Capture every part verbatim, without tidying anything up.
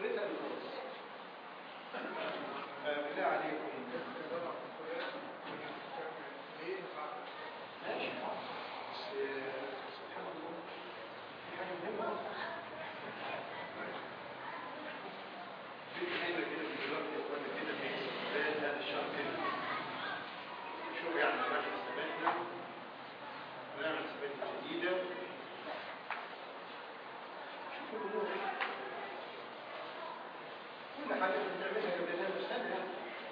اخرتها الخلاص. بالله عليكم ماشي بس سبحان الله في حاجه مهمه في حاجه كده في الوقت يا اخوانا كده في حسابات هذا الشهر كده شوف يعني نعمل حساباتنا ونعمل حسابات جديده. شوفوا الامور كل حاجه بنعملها قبل ما نستنى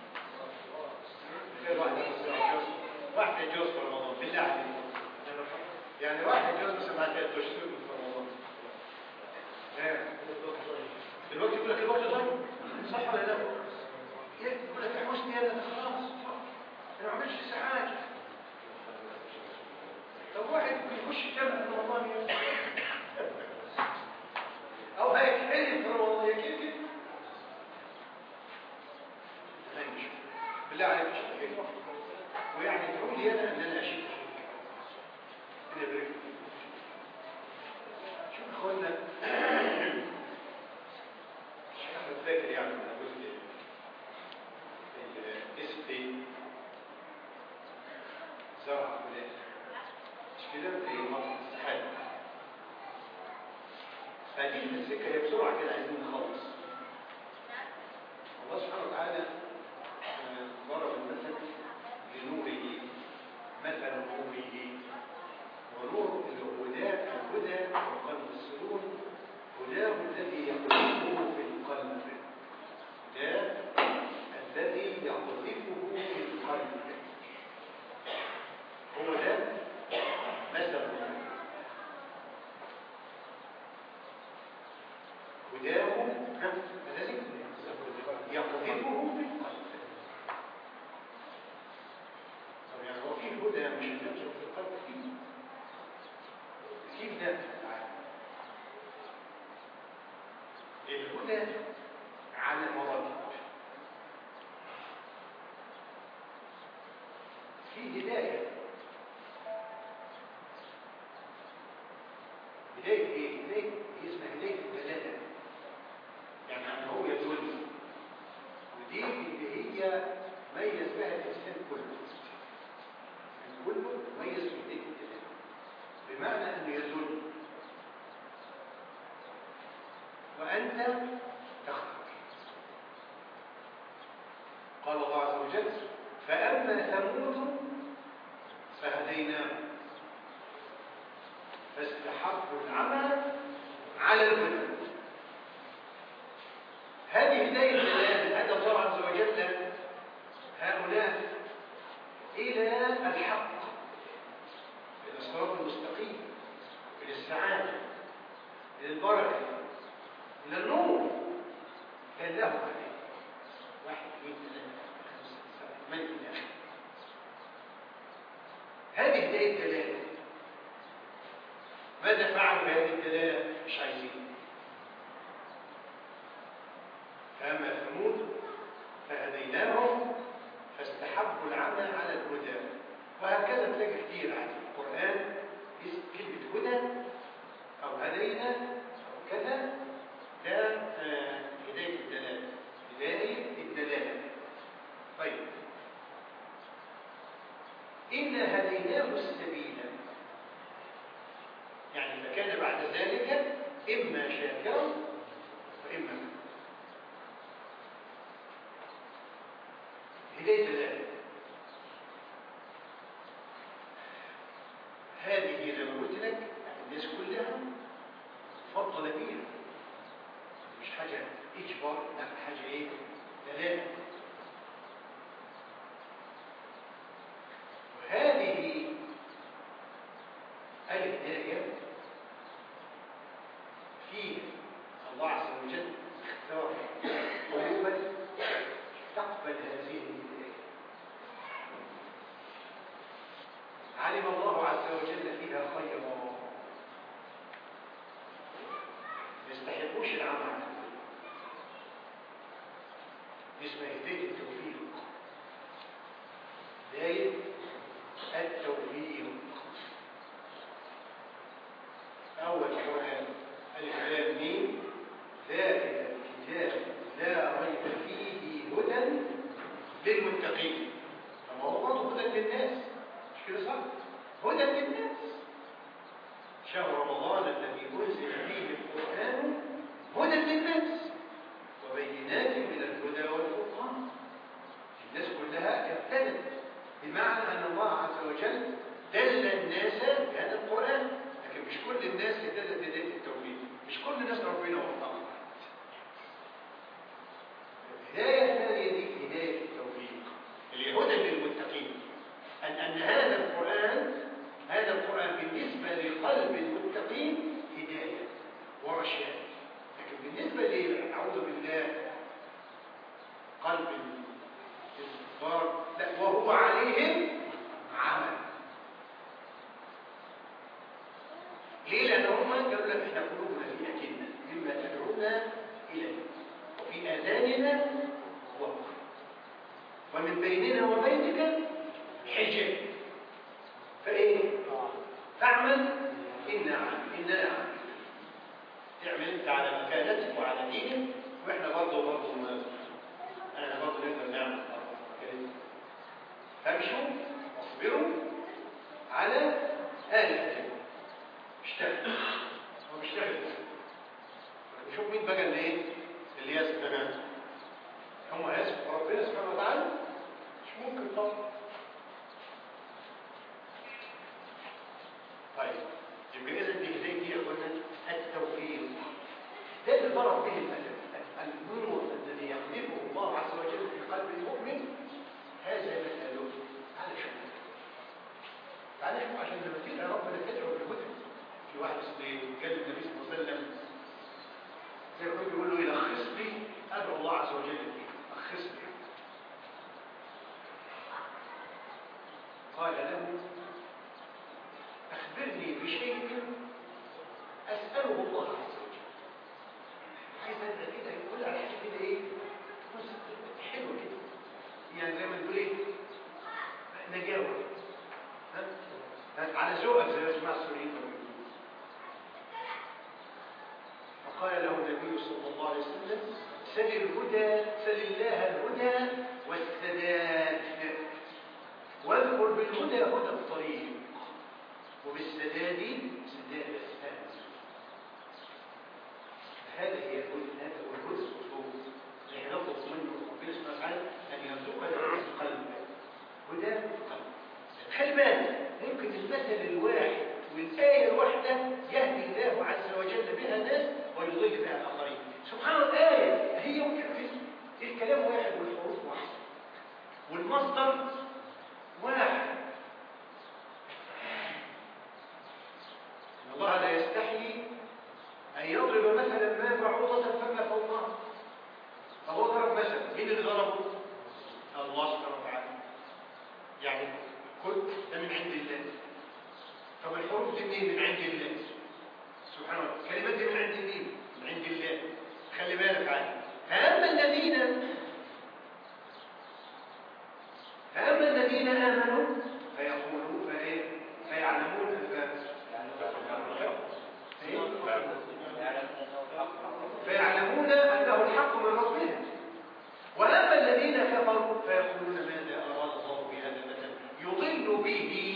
غير واحد يتجوز واحد يتجوز في رمضان بالله عليك يعني واحد يتجوز مثلا بعد ثلاث اشهر في رمضان دلوقتي يقول لك الوقت ضيق صح ولا لا؟ يقول لك يا حسني انا خلاص انا ما عملتش ساعات. طب واحد بيخش جامع في رمضان او هيتحرم في رمضان يا كيف كده بالله عليك ويعني تقول لي انا ان انا اشيك انا بريك شوف اخوانا الشيخ احمد فاكر يعني من جزء الاسبي زرع فلان مش كده زي منطقه السحاب فدي في السكه هي بسرعه كده عايزين نخلص. الله سبحانه وتعالى ضرب المثل لنوره مثل نوره ونور الهدى الهدى وقلب السرور هداه الذي يقذفه في القلب هداه الذي يقذفه في القلب هو ده مثل هداه الذي يقذفه في القلب. طب يعني هو في هدى مش هنفسه في القلب فيه كيف ده؟ الهدى على مراتب في هداية هداية ايه؟ هداية اسمها هداية الدلالة يعني أن هو يدل ودي اللي هي ميز بها الإنسان كله كله ميز بهداية الدلالة بمعنى أنه يدل وأنت تختار. قال الله عز وجل فأما ثمود فهديناه فاستحبوا العمى على الهدى. هذه هداية الدلالة هدى الله عز وجل هؤلاء إلى الحق إلى الصراط المستقيم إلى السعادة إلى البركة إلى النور كان له عليه واحد اثنين ثلاثة خمسة سبعة من إلى آخره. هذه هداية الدلالة. ماذا فعلوا بهذه الدلالة؟ مش عايزين. فأما ثمود فهديناهم فاستحبوا العمى على الهدى. وهكذا تلاقي كثير عن القرآن كلمة هدى أو هدينا أو كذا ده هداية الدلالة هداية الدلالة. طيب إنا هديناه السبيل يعني فكان بعد ذلك إما شاكرا وإما هداية الدلالة. هذه زي ما قلت لك الناس كلها تفضل بيها مش حاجة إجبار لا حاجة إيه دلالة. وهذه الهداية فيه الله عز وجل اختار قلوبا تقبل هذه الهداية. علم الله عز وجل فيها خيرا ما يستحقوش العمل اسمها هداية التوفيق هداية التوفيق. أول قرآن الكلام مين ذلك الكتاب بالنسبة لي أعوذ بالله قلب الاستكبار، لا وهو عليهم عمل. ليه؟ لأن هم قالوا لك احنا قلوبنا في أكنة مما تدعونا إليه، وفي آذاننا وقر، ومن بيننا وبينك حجاب، فإيه؟ فاعمل إنا عامل إنا عامل. تعمل أنت على مكانتك وعلى دينك، وإحنا برضه برضه ما أنا برضه نقدر نعمل برضه. فامشوا واصبروا على آلهتكم. اشتغل هو بيشتغل. نشوف مين بقى اللي ايه اللي يسبق تمام. هم يسبق ربنا سبحانه وتعالى؟ مش ممكن طبعا. طيب يبقى اذا دي هديه دي قلنا التوفيق، ده اللي ضرب به المثل. النور الذي يقذفه الله عز وجل في قلب المؤمن هذا مثله. تعال شوف تعال شوف عشان لما تيجي ربنا تدعو بالهدى. في واحد قال النبي صلى الله عليه وسلم زي ما كنت بيقول له يلخص لي، ادعو الله عز وجل لخص لي. قال له اخبرني بشيء اساله الله عز وجل. عايز ابدا كده يقول على حاجه كده ايه حلوه كده، يعني زي ما تقول ايه نجاوب على ذوقك زي ما اسمع السوريين. فقال له النبي صلى الله عليه وسلم سل الهدى سل الله الهدى والسداد، واذكر بالهدى هدى الطريق وبالسداد سداد السهل. هذا هي الهدى، هذا هو الهدى المطلوب. نحن نطلب منه ربنا سبحانه وتعالى ان يرزقنا القلب، هدى القلب. خلي بالك ممكن المثل الواحد والآية الواحدة يهدي الله عز وجل بها ناس ويضل بها الآخرين. سبحان الله، الآية هي الكلام واحد والحروف واحد والمصدر واحد. إن الله لا يستحيي أن يضرب مثلا ما بعوضة فما فوقها. فهو ضرب مثلا، مين اللي ضربه؟ الله سبحانه وتعالى. يعني كل ده من عند الله. طب الحروف دي منين؟ من عند الله سبحانه وتعالى. الكلمات دي من عند مين؟ من عند الله. خلي بالك عنها. فأما الذين فأما الذين آمنوا فيقولون فإيه؟ فيعلمون فيعلمون أنه الحق من ربهم. وأما الذين كفروا فيقولون ماذا أراد الله بهذا المثل يضل به.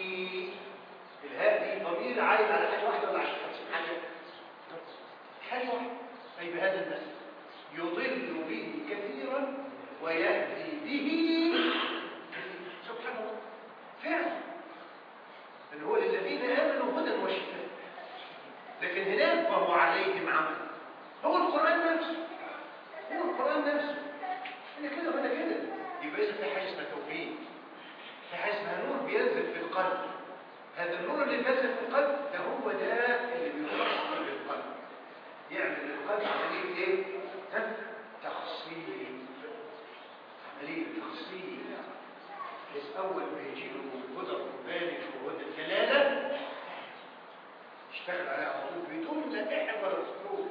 الهاء ضمير عائد على حاجة واحدة ولا عشان حاجة؟ حاجة واحدة. أي بهذا المثل يضل به كثيرا ويهدي به. سبحان الله فعلا أن هو للذين آمنوا هدى وشفاء. لكن هناك فهو عليهم عمل. هو القرآن نفسه، هو القرآن نفسه. أنا كده وأنا كده. يبقى إذا في حاجة اسمها توفيق، في حاجة اسمها نور بينزل في القلب. هذا النور اللي بينزل في القلب ده هو ده اللي بيوصل للقلب، يعمل للقلب عملية إيه؟ تخصيب. عملية تخصيب. بس أول ما يجي له هدى الرباني وهدى الجلالة اشتغل على عطوه بدون لا إحنا ولا أسلوب.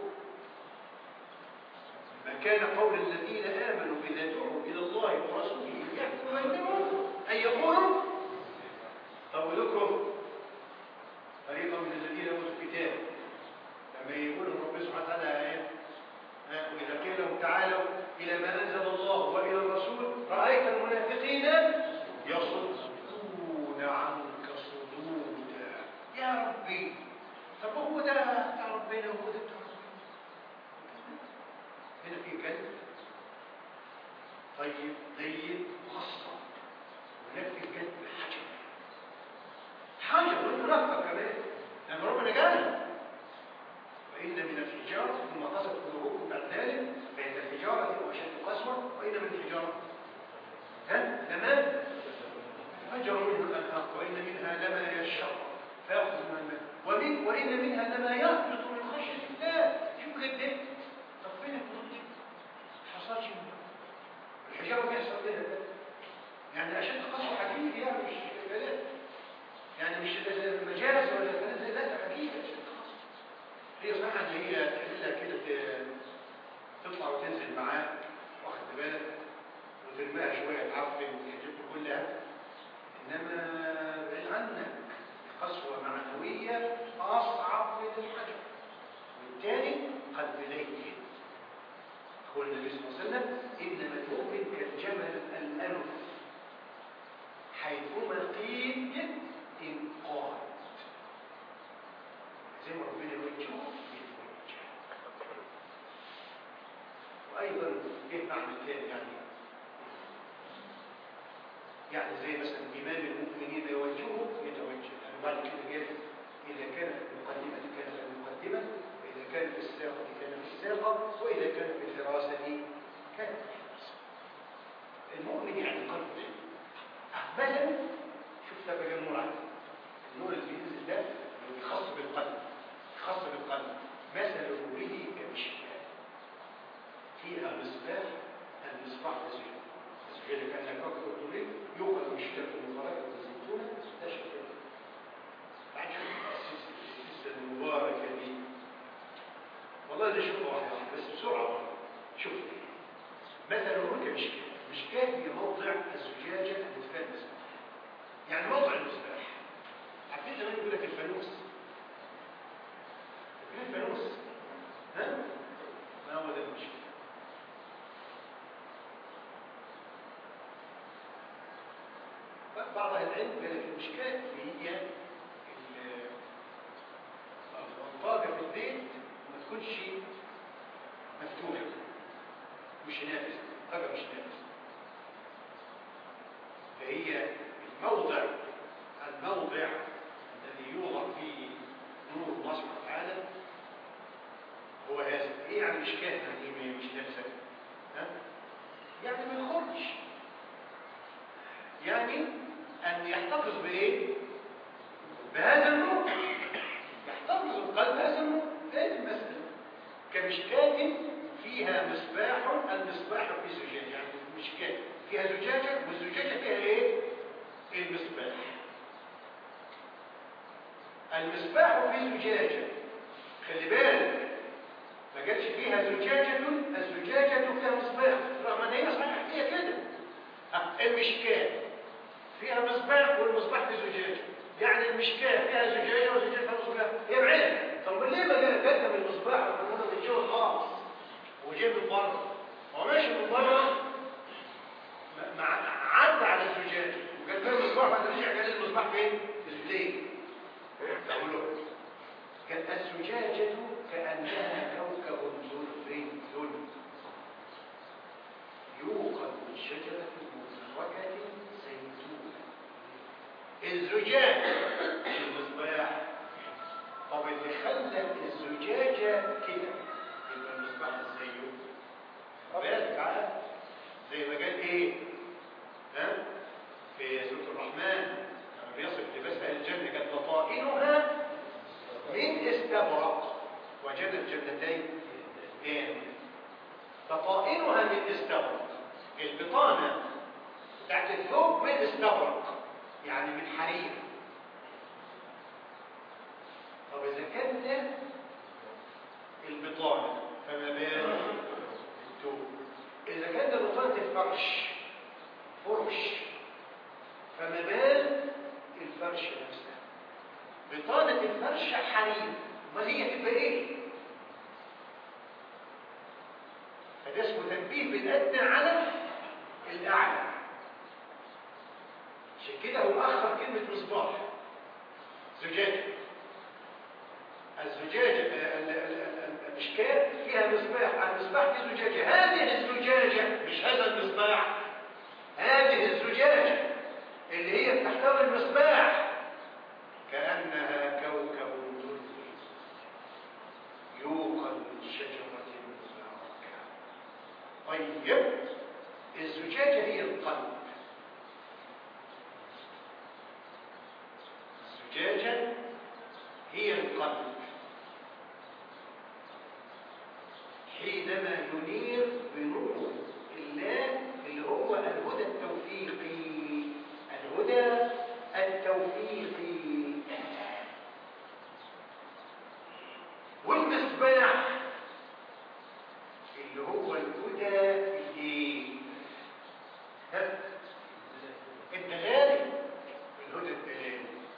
ما كان قول الذين آمنوا إذا دعوا إلى الله ورسوله يحكم بينهم أن يقولوا. طب وذكروا فريقا من الذين أوتوا الكتاب لما يقولوا ربنا سبحانه وتعالى وإذا قيل لهم تعالوا إلى ما أنزل الله وإلى الرسول رأيت المنافقين يصدون عنك صدودا. يا ربي طب هو ده بتاع ربنا وهو ده بتاع ربنا. هنا في كلمة طيب جيد مخصص، هناك في كلمة حجر. حجر وانت نفسك كمان لأن ربنا قال وإن من الحجارة ثم قست قلوبكم بعد ذلك فإن الحجارة أشد قسوة وإن من الحجارة ها تمام فجر منه الأنهار وإن منها لما يشق فيأخذ من الماء ومن وإن منها لما يهبط من خشية الله. شو قد ايه كده يعني عشان تقصوا حقيقي يعني مش كلام يعني مش مجاز ولا كلام زي لا ده حقيقي عشان تقصوا هي صح ان هي تحلها كده تطلع وتنزل معاه واخد بالك وترميها شويه تعفن حاجته كلها انما بعيد عنك قسوه معنويه اصعب من الحجر والثاني قلب لين يقول النبي صلى الله عليه وسلم انما المؤمن كالجمل الالف حيثما قيل انقاد زي ما ربنا يوجهه يتوجه وايضا ايه معنى ثاني يعني يعني زي مثلا امام المؤمنين يوجهه يتوجه يعني بعد كده جاء اذا كان في المقدمه كان في المقدمه واذا كان في الساقه كان في الساقه واذا كان في الحراسه كان في الحراسه المؤمن يعني قلب مثلا شوف ده بقى النور عندي النور اللي بينزل ده خاص بالقلب خاص بالقلب مثل نوره كمشكاه فيها مصباح المصباح الزجاج الزجاج كان كوكب الدوري يؤخذ من شجره المباركه والزيتونه تشرب بعد شوف السلسله المباركه دي والله ده شوفه واحده بس بسرعه شوف مثل نوره كمشكاه مشكاه هي موضع الزجاجه المتفاعل المصباح يعني موضع المصباح عارفين زمان يقول لك الفانوس الفانوس ها ما هو ده المشكله بعض اهل العلم قال لك المشكله هي الطاقه في البيت ما تكونش مفتوحه مش نافذه طاقه مش نافذه فهي الموضع الموضع الذي يوضع فيه نور الله سبحانه وتعالى هو هذا ايه يعني مشكاه يعني مش نافذه ها يعني ما يخرجش يعني أن يحتفظ بإيه؟ بهذا النور يحتفظ القلب بهذا النور هذه المسألة كمشكاة فيها مصباح المصباح في زجاجة يعني مشكاة فيها زجاجة والزجاجة فيها إيه؟ المصباح المصباح في زجاجة خلي بالك ما قالش فيها زجاجة الزجاجة فيها مصباح رغم أن هي صحيح هي كده المشكاة فيها مصباح والمصباح في زجاجة يعني المشكاة فيها زجاجة وزجاجة فيها مصباح هي بعين طب ليه ما قدم المصباح لما هو الجو خالص وجاي من بره هو ماشي من بره عدى على الزجاجة وقال له المصباح بعد رجع قال المصباح فين؟ في الزجاجة تقول له كانت الزجاجة كأنها كوكب ذري يوقد من شجرة مباركة زيتونة الزجاج المصباح طب اللي خلى الزجاجة كده يبقى المصباح ازاي بالك تعالى زي ما قال ايه ها في سورة الرحمن لما بيصف لباس اهل الجنة قال بطائنها من استبرق وجنة جنتين ايه بطائنها من استبرق البطانة بتاعت الثوب من استبرق يعني من حرير طب إذا كان ده البطانة فما بال الثوب إذا كان ده بطانة الفرش فرش فما بال الفرش نفسها بطانة الفرش حرير ما هي تبقى إيه؟ فده اسمه تنبيه بالأدنى على الأعلى عشان كده هو أخر كلمة مصباح زجاجة الزجاجة المشكاة فيها مصباح المصباح في زجاجة هذه الزجاجة مش هذا المصباح هذه الزجاجة اللي هي بتحتوي المصباح كأنها كوكب دري يوقد من شجرة مباركة طيب الزجاجة هي القلب الزجاجة هي القلب حينما ينير بنور الله اللي اللي هو الهدى التوفيقي. الهدى التوفيقي. والمصباح اللي هو الهدى الايه؟ الدلالي. الهدى الدلالي.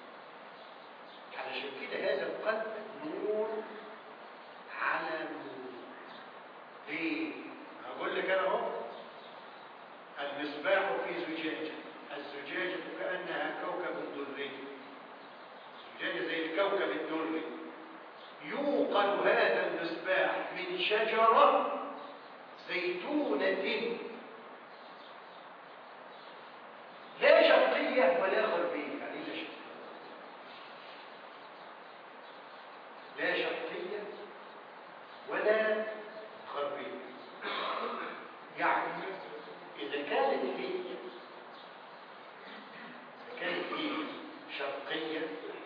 علشان كده هذا القلب نور على نور. ليه؟ هقول لك انا اهو. المصباح في زجاجه، الزجاجه كانها كوكب دري، زجاجه زي الكوكب الدري. يوقد هذا المصباح من شجره زيتونه لا شرقيه ولا غربيه. يعني لا شرقيه لا شرقيه ولا غربيه. يعني إذا كانت هي إذا كانت هي شرقية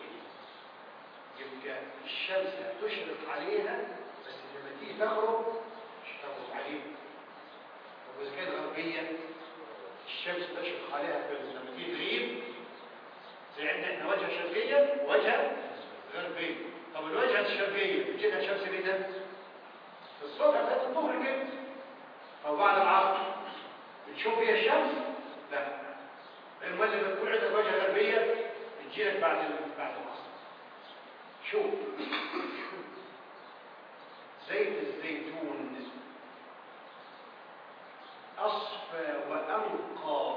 يبقى الشمس هتشرق عليها، بس لما تيجي تغرب مش تغرب عليها. طب وإذا كانت غربية الشمس تشرق عليها لما تيجي تغيب. زي عندنا احنا وجهة شرقية ووجهة غربية. طب الوجهة الشرقية بتجينا الشمس متى؟ في الصبح بعد الظهر كده أو بعد العصر. بتشوف فيها الشمس؟ لا. المهم لما تكون عندك وجهة غربية بتجيلك بعد بعد العصر. شوف زيت الزيتون أصفى وأنقى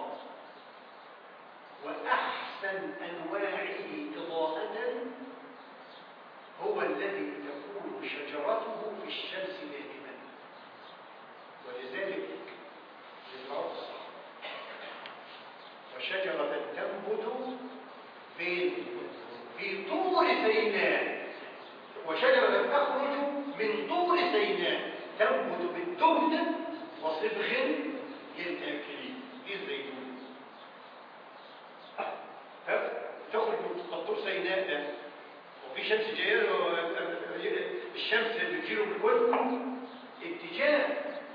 وأحسن أنواعه إضاءة هو الذي تكون شجرته في الشمس دائما. ولذلك للعرض وشجرة تنبت في في طور سيناء، وشجرة تخرج من طور سيناء تنبت بالدهن وصبغ للآكلين. دي الزيتون تخرج من طور سيناء ده، وفي شمس جايه الشمس اللي بتجيله من كل اتجاه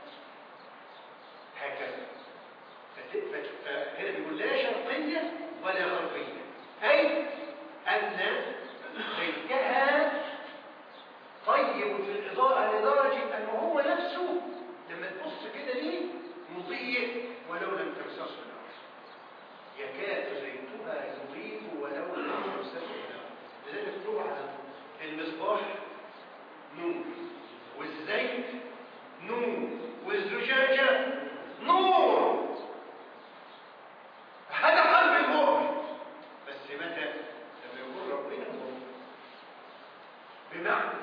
هكذا. فهنا بيقول لا شرقية ولا غربية، أي أن زيتها طيب في الإضاءة لدرجة أنه هو نفسه لما تبص كده ليه مضيء ولو لم تمسسه النار. يكاد زيتها يضيء ولو لم تمسسه النار. لذلك تقول على المصباح نور، والزيت نور، والزجاجة نور. هذا قلب المؤمن. بس متى؟ لما يقول ربنا نور. بمعنى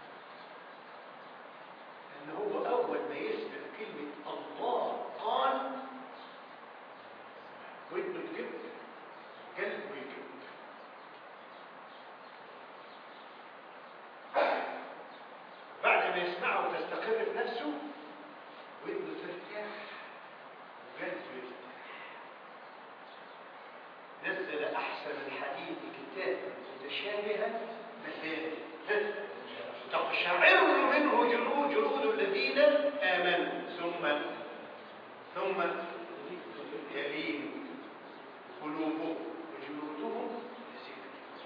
ان هو اول ما يسمع كلمة الله قال ودنه تكب، قلبه يكب. بعد ما يسمعه وتستقر في نفسه ودنه ترتاح وقلبه يرتاح. نزل احسن الحديث كتابا متشابها مثاني تقشعر منه جلود جلود الذين امنوا ثم ثم يلين قلوبهم وجلودهم لذكر.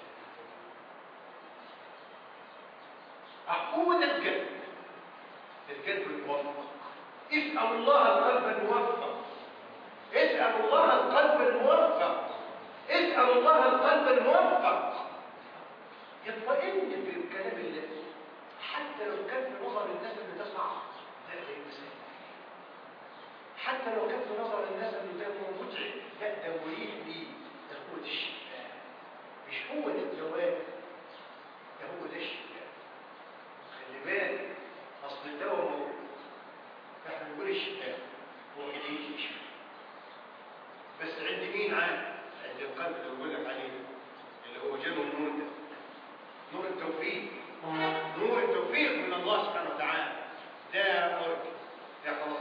عقود القلب، القلب الموفق. اسأل الله القلب الموفق، اسأل الله القلب الموفق، اسأل الله القلب الموفق. يطمئن في كلام الله حتى لو كان في نظر الناس اللي تسمع لا ده يمسك، حتى لو كان في نظر الناس اللي ده متعب لا ده مريح ليه. ده هو ده الشفاء، مش هو ده الدواء، ده هو ده الشفاء. خلي بالك اصل الدواء موجود، احنا بنقول الشفاء هو اللي يجي يشفي، بس عند مين؟ عام عند القلب اللي بقول لك عليه اللي هو جنو النور ده، نور التوفيق، نور التوفيق من الله سبحانه وتعالى. ده أرض ده خلاص.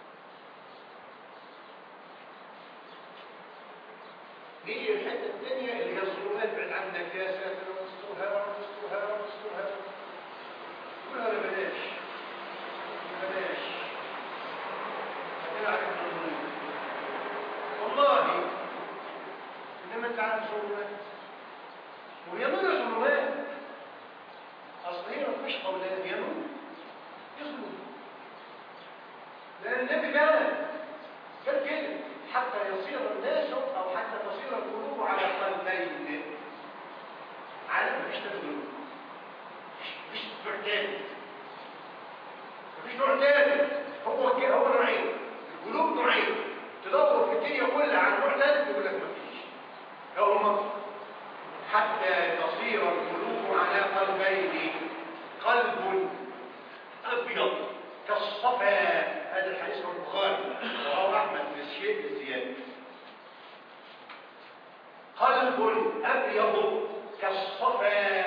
نيجي الحته الثانيه اللي هي الظلمات. بعد عنك يا ساتر واسترها واسترها واسترها. كلها لا بلاش بلاش. هتلعب النور لأن النبي قال قال كده حتى يصير الناس أو حتى تصير القلوب على قلبين. عالم مفيش تدلل، مفيش نوع تاني، مفيش نوع تاني. هو كده، هو نوعين، القلوب نوعين. تدور في الدنيا كلها عن نوع ثالث يقول لك مفيش. هو حتى تصير القلوب على قلبين، قلب أبيض كالصفا، هذا الحديث من البخاري رواه أحمد بالشيء بالزيادة. قلب أبيض كالصفا،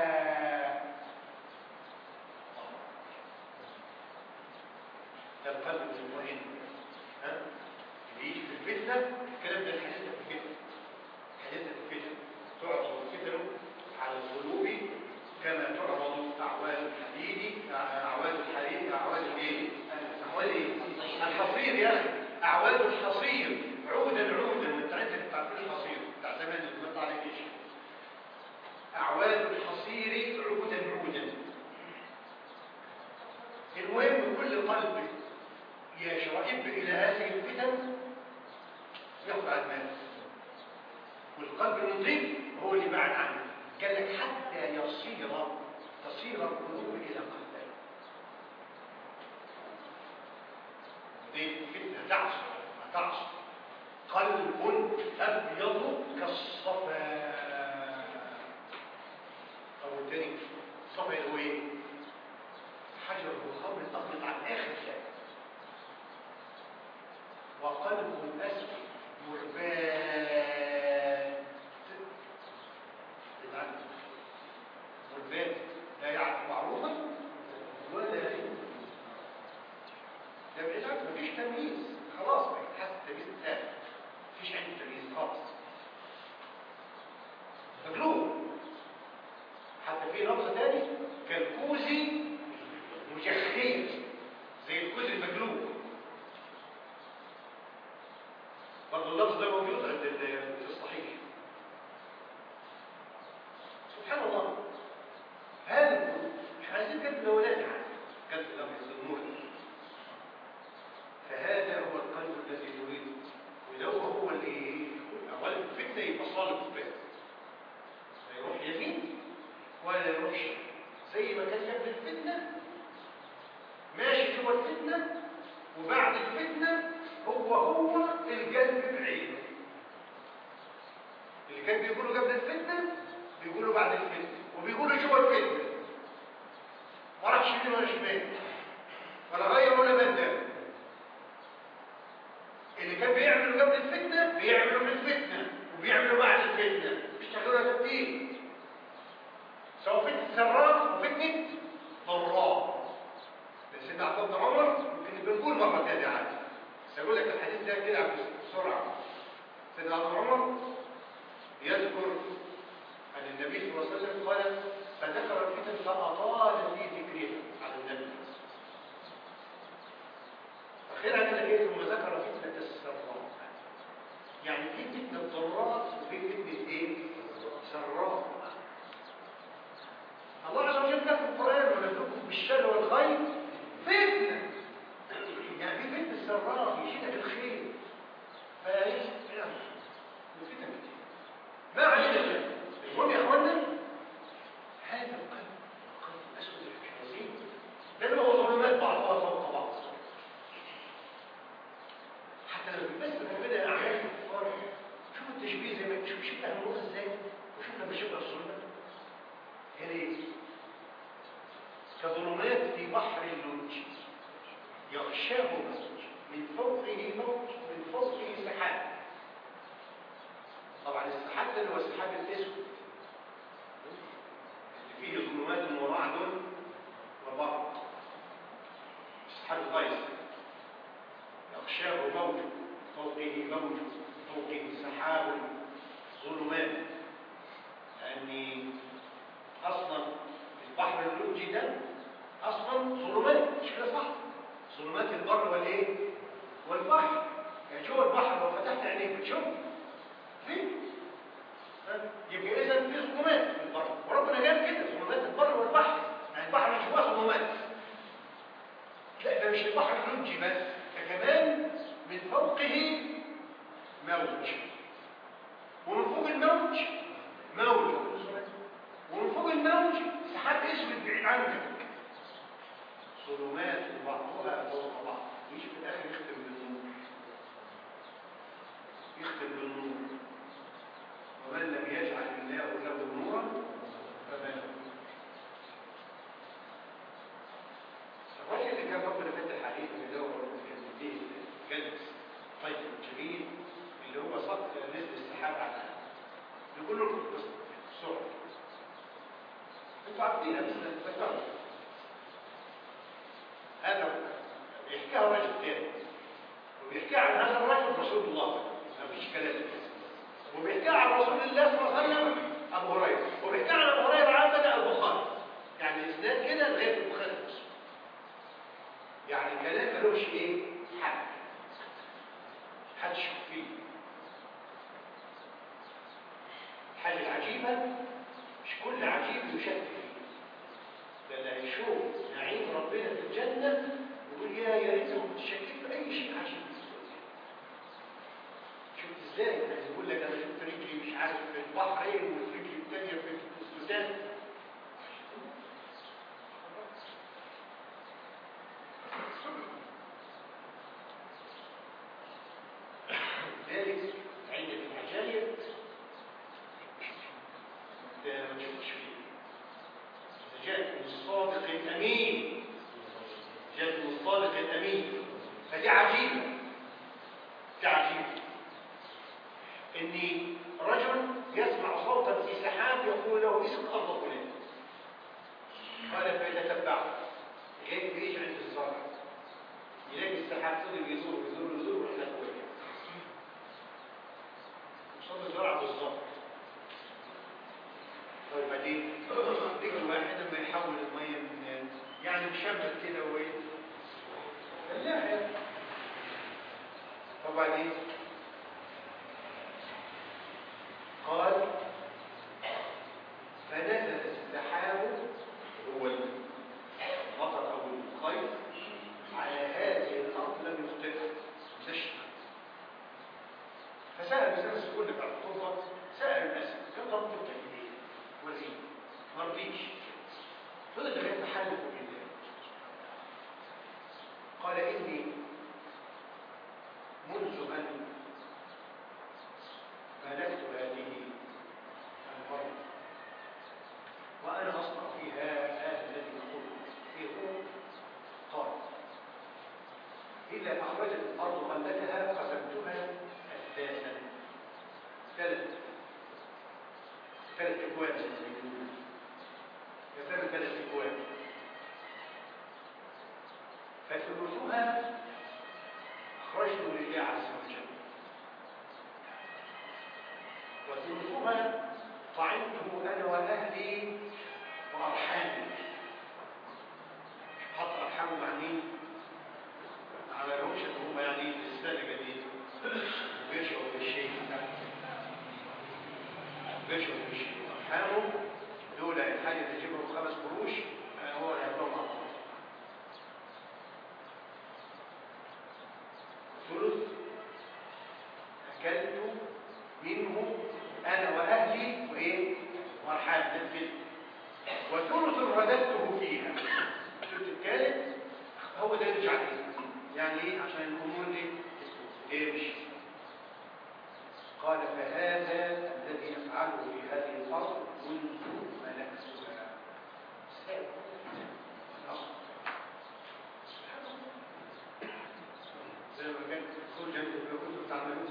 ده القلب المطمئن. ها يجي في الفتنة الكلام ده، الحديث ده في الفتنة، الحديث ده في الفتنة تعرض الفتن على القلوب كما تعرض أعواد الحديد، أعواد الحديد، أعواد الايه؟ أعواد ايه؟ الحصير يا أخي، أعواد الحصير عودا عودا. أنت عندك بتاع الحصير بتاع زمان اللي بيطلع عليه ايش؟ أعواد الحصير عودا عودا. المهم كل قلب يشرئب إلى هذه الفتن ياخذ على دماغه، والقلب النظيف هو اللي بعد عنه. قال لك حتى يصير تصير القلوب إلى قلبين. دي فتنة تعصر ما تعصر. قلب أبيض كالصفا، أو الثاني الصفا اللي هو إيه؟ حجر الخمر الأبيض على الآخر شيء. وقلب أسود مرباد، مرباد لا يعرف معروفا ولا يعرف. لما يجعل مفيش تمييز، خلاص حاسس التمييز انتهى، مفيش عنده تمييز خالص، مغلوب. حتى في لفظ تاني كالكوزي مجخية، زي الكوزي المغلوب. برضه اللفظ ده موجود عند الصحيح. سبحان الله. هل احنا عايزين كلب الاولاني يعني كلب الابيض النور، فهذا هو القلب الذي نريده، وده هو اللي اولا الفتنه يبقى صالح الفتنه، لا يروح يمين ولا يروح شمال، زي ما كان قبل الفتنه ماشي جوه الفتنه، وبعد الفتنه هو هو القلب بعيد. اللي كان بيقولوا قبل الفتنه بيقولوا بعد الفتنه، وبيقولوا جوه الفتنه، ما راحش يمين ولا شمال ولا غير ولا بدل. اللي كان بيعملوا قبل الفتنه بيعملوا في الفتنه، وبيعملوا بعد الفتنه، بيشتغلوا تبديل، سواء فتنه سراء وفتنه ضراء. سيدنا عبد الله بن عمر يمكن بنقول مره ثانيه عادي، بس اقول لك الحديث ده كده بسرعه. سيدنا عبد الله بن عمر يذكر عن النبي صلى الله عليه وسلم قال: فذكر الفتن فأطال في ذكرها على النبي. أخيرا قال لك ثم ذكر فتنة السراء، يعني في فتنة ضراء وفي فتنة ايه؟ سراء. الله عز وجل في القرآن ونبلوكم بالشر والخير فتنة، يعني في فتنة سراء يجينا بالخير، فايه؟ فتنة كتير ما علينا. المهم يا اخوانا هذا القلب قلب اسود الحزين، لانه هو ظلمات بعضها فوق بعض. حتى لو بيمثل ربنا اعمال الكفار، شوف التشبيه زي ما تشوف شفنا النور ازاي، وشفنا بشبه الظلمات. يعني ايه؟ كظلمات في بحر اللج يغشاه موج من فوقه موج من فوقه سحاب. طبعا السحاب ده هو السحاب الاسود اللي فيه ظلمات ورعد وبرق، السحاب الغيث يغشاه موج فوقه موج فوقه سحاب ظلمات. لأن أصلا البحر اللجي ده أصلا ظلمات، مش كده صح؟ ظلمات البر والإيه؟ والبحر. يعني جوه البحر لو فتحت عينيك بتشوف فيه، يبقى إذا في ظلمات في البر، وربنا قال كده ظلمات البر والبحر، يعني البحر مش جواه ظلمات، لا ده مش البحر اللجي بس، ده كمان من فوقه موج، ومن فوق الموج موج، ومن فوق الموج سحاب اسود بعيد عنك، ظلمات بعضها فوق بعض، يجي في الاخر يختم بالنور، يختم بالنور. ومن لم يجعل الله له نورا فما له. الراجل اللي كان ربنا فتح عليه ويدور كان بيه جلس طيب جميل اللي هو صد نزل السحاب على يقول له الصور انتوا عارفينها بس تذكروا هذا بيحكيها رجل تاني، وبيحكيها عن هذا الرجل رسول الله، ما فيش كلام، وبيحكيها عن رسول الله صلى الله عليه وسلم ابو هريره، وبيحكيها عن ابو هريره عن بدا البخاري، يعني اسناد كده لغايه البخاري نفسه، يعني كلام ملوش ايه حد حدش فيه. الحاجه العجيبه مش كل عجيب يشك فيه، ده اللي هيشوف نعيم ربنا في الجنه يقول يا يا ريت ما كنتش شكيت في اي شيء عجيب. شفت ازاي؟ يعني يقول لك انا شفت رجلي مش عارف في البحرين والرجل الثانيه في السودان. ذلك عند العجائب انت ما تشوفش فيه. اذا جاءت من الصادق الامين، جاءت من الصادق الامين، فدي عجيبه، دي عجيبه. إني رجل يسمع صوتا في سحاب يقول له اسم أرض فلان، قال فيتتبعه لغاية بيجي عند الزرع يلاقي السحاب فضل يدور ويدور ويدور وإحنا فوقيه قصاد الزرع بالظبط. طيب بعدين ذكر واحد لما يحول المية من يعني مشمل كده وين فلاحة. وبعدين قال فنزل السحاب هو المطر او الخير على هذه الارض لم يختلف تشتى. فسال الناس كل بتاع الطلبه سال الناس كم ضبط التكليف وريني ما رضيش، فضل لغايه تحلف بالله. قال اني منذ ان ملكت هذه الأرض وأنا أصنع فيها هذا الذي يقول فيه قال إذا أخرجت الأرض غلتها قسمتها أساسا ثلاث ثلاث أكواب كثرت ثلاث أكواب، فثلثها أخرجته لله عز وجل، وثلثها طعمته أنا وأهلي وأرحامي. حط أرحامه مع مين؟ على لهمش إن هم يعني السنة جديد بيشعروا بالشيء بيشعروا بالشيء أرحامه دول الحاجة اللي تجيبهم خمس قروش هو اللي هيبقوا مع بعض. ثلث أكلت منه أنا وأهلي وإيه؟ وأرحام نفذ، وثلث رددته فيها. الثلث الثالث هو ده اللي عليه، يعني إيه؟ عشان الأمور دي تمشي. قال فهذا الذي أفعله في هذه الأرض منذ ملكتها. زي ما كان كل جنة ما كنتم تعملون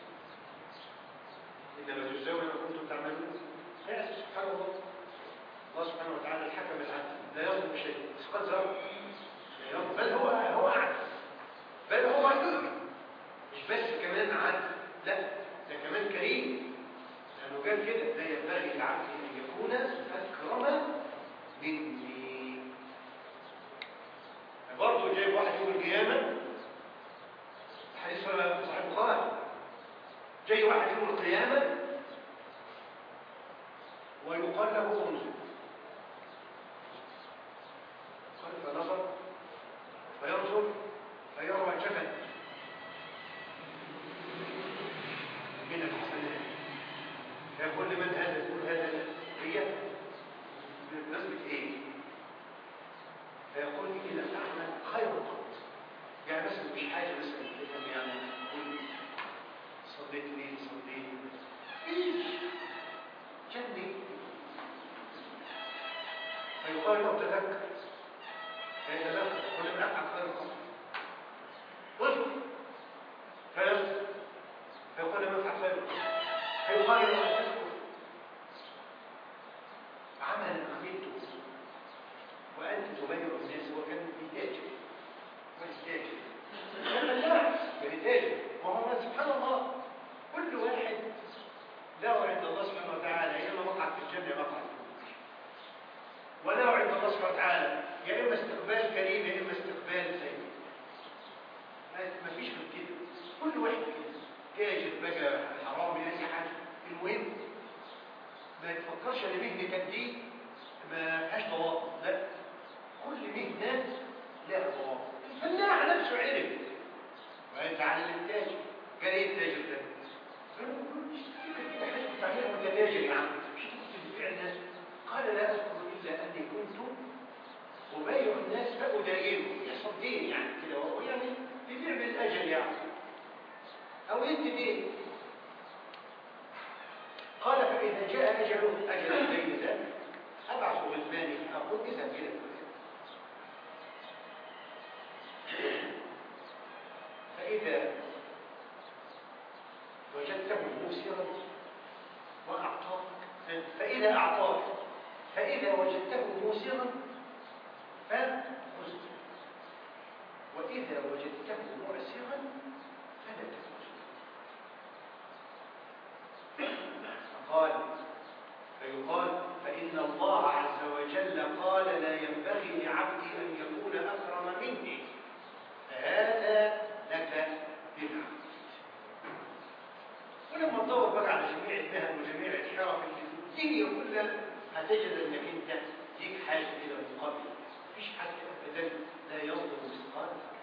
إنما تجزون ما كنتم تعملون. لا سبحان الله، الله سبحانه وتعالى الحكم العدل لا يظلم شيء مثقال ذرة، بل هو هو عدل، بل هو عدل مش بس كمان عدل، لا ده كمان كريم، لأنه قال كده لا ينبغي للعبد أن يكون أكرم مني. برضه جايب واحد يوم القيامة حديث صحيح البخاري، جاي واحد يوم القيامة ويقال له انظر، قال فنظر فينظر الرجل فيروى جبل من الحسنات فيقول لمن هذا؟ يقول هذا رياء بمناسبة ايه؟ فيقول لي إذا تعمل خير قط يعني مثلا مش حاجة مثلا يعني قول صليت ليه صليت ايش جني فيقال له تذكر فيتذكر يقول لم أفعل خير قط اذكر فيذكر فيقول لم أفعل خير قط فيقال له أن تذكر عملا عملته وأنت تبين الناس وكان بيتاجر ويتاجر فالله بيتاجر وهو سبحان الله كل واحد له عند الله سبحانه وتعالى إما مقعد في الجنة يا مقعد وله عند الله سبحانه وتعالى يا إما استقبال كريم يا إما استقبال سيء ما فيش من كده كل واحد كده تاجر بقى حرامي أي حاجة المهم ما تفكرش ان مهنتك دي ما فيهاش ضوابط لا كل مهنه لها ضوابط الفلاح نفسه عرف وانت على التاجر قال ايه التاجر ده؟ مش كده حاجه بتعملها وانت تاجر يا عم مش تكتب بتبيع الناس قال لا اذكر الا اني كنت ابايع الناس فاداينهم يحصل دين يعني كده وهو يعني يبيع بالاجل يعني او يدي دين قال فإذا جاء أجله أجل الدين ده أبعث غلماني أقول إذا كده فإذا وجدته موسرا وأعطاك فإذا أعطاك فإذا وجدته موسرا فخذ وإذا وجدته معسرا فلا تخذ قال فيقال فإن الله عز وجل قال لا ينبغي لعبدي أن يكون أكرم مني فهذا لك بالعبد ولما تدور بقى على جميع المهن وجميع الحرف اللي في الدنيا كلها هتجد انك انت ليك حاجه كده مقابل مفيش حد ابدا لا يظلم مثقال